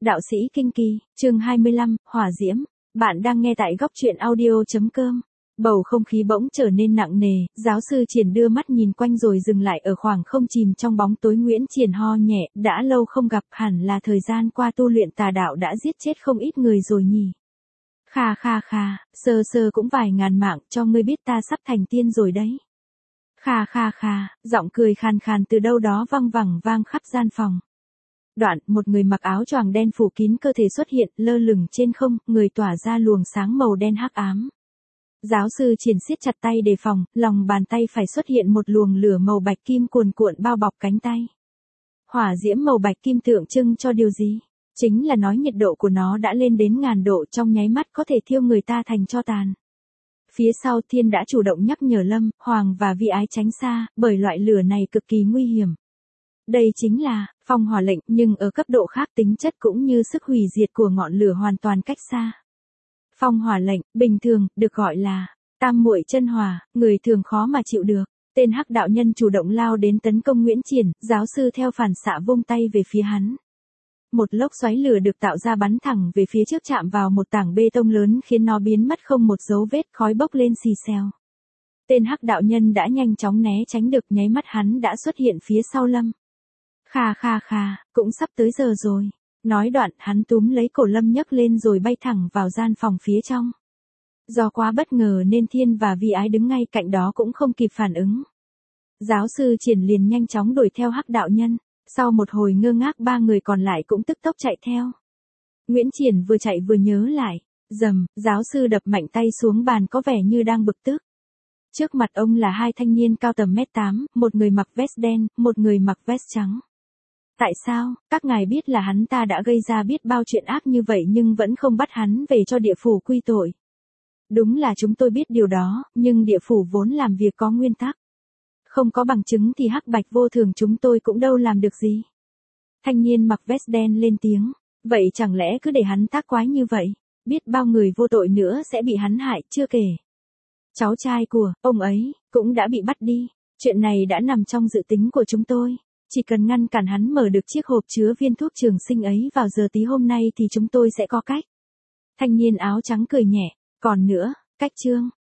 Đạo sĩ Kinh Kỳ, chương 25, Hỏa Diễm. Bạn đang nghe tại góc truyện audio.com. Bầu không khí bỗng trở nên nặng nề, giáo sư Triển đưa mắt nhìn quanh rồi dừng lại ở khoảng không chìm trong bóng tối. Nguyễn Triển ho nhẹ, đã lâu không gặp, hẳn là thời gian qua tu luyện tà đạo đã giết chết không ít người rồi nhỉ. Kha, sơ sơ cũng vài ngàn mạng, cho ngươi biết ta sắp thành tiên rồi đấy. Kha, giọng cười khàn khàn từ đâu đó văng vẳng vang khắp gian phòng. Đoạn, một người mặc áo choàng đen phủ kín cơ thể xuất hiện, lơ lửng trên không, người tỏa ra luồng sáng màu đen hắc ám. Giáo sư Triển siết chặt tay đề phòng, lòng bàn tay phải xuất hiện một luồng lửa màu bạch kim cuồn cuộn bao bọc cánh tay. Hỏa diễm màu bạch kim tượng trưng cho điều gì? Chính là nói nhiệt độ của nó đã lên đến 1000 độ, trong nháy mắt có thể thiêu người ta thành tro tàn. Phía sau Thiên đã chủ động nhắc nhở Lâm, Hoàng và Vi Ái tránh xa, bởi loại lửa này cực kỳ nguy hiểm. Đây chính là phong hỏa lệnh, nhưng ở cấp độ khác, tính chất cũng như sức hủy diệt của ngọn lửa hoàn toàn cách xa. Phong hỏa lệnh, bình thường, được gọi là tam muội chân hỏa, người thường khó mà chịu được. Tên hắc đạo nhân chủ động lao đến tấn công Nguyễn Triển, giáo sư theo phản xạ vung tay về phía hắn. Một lốc xoáy lửa được tạo ra bắn thẳng về phía trước, chạm vào một tảng bê tông lớn khiến nó biến mất không một dấu vết, khói bốc lên xì xèo. Tên hắc đạo nhân đã nhanh chóng né tránh được, nháy mắt hắn đã xuất hiện phía sau Lâm. Kha, cũng sắp tới giờ rồi. Nói đoạn, hắn túm lấy cổ Lâm nhấc lên rồi bay thẳng vào gian phòng phía trong. Do quá bất ngờ nên Thiên và Vi Ái đứng ngay cạnh đó cũng không kịp phản ứng. Giáo sư Triển liền nhanh chóng đuổi theo hắc đạo nhân. Sau một hồi ngơ ngác, ba người còn lại cũng tức tốc chạy theo. Nguyễn Triển vừa chạy vừa nhớ lại. Rầm, giáo sư đập mạnh tay xuống bàn có vẻ như đang bực tức. Trước mặt ông là hai thanh niên cao tầm 1m8, một người mặc vest đen, một người mặc vest trắng. Tại sao, các ngài biết là hắn ta đã gây ra biết bao chuyện ác như vậy nhưng vẫn không bắt hắn về cho địa phủ quy tội? Đúng là chúng tôi biết điều đó, nhưng địa phủ vốn làm việc có nguyên tắc. Không có bằng chứng thì hắc bạch vô thường chúng tôi cũng đâu làm được gì. Thanh niên mặc vest đen lên tiếng. Vậy chẳng lẽ cứ để hắn tác quái như vậy? Biết bao người vô tội nữa sẽ bị hắn hại, chưa kể cháu trai của ông ấy cũng đã bị bắt đi. Chuyện này đã nằm trong dự tính của chúng tôi. Chỉ cần ngăn cản hắn mở được chiếc hộp chứa viên thuốc trường sinh ấy vào giờ tí hôm nay thì chúng tôi sẽ có cách. Thanh niên áo trắng cười nhẹ. Còn nữa, cách chương.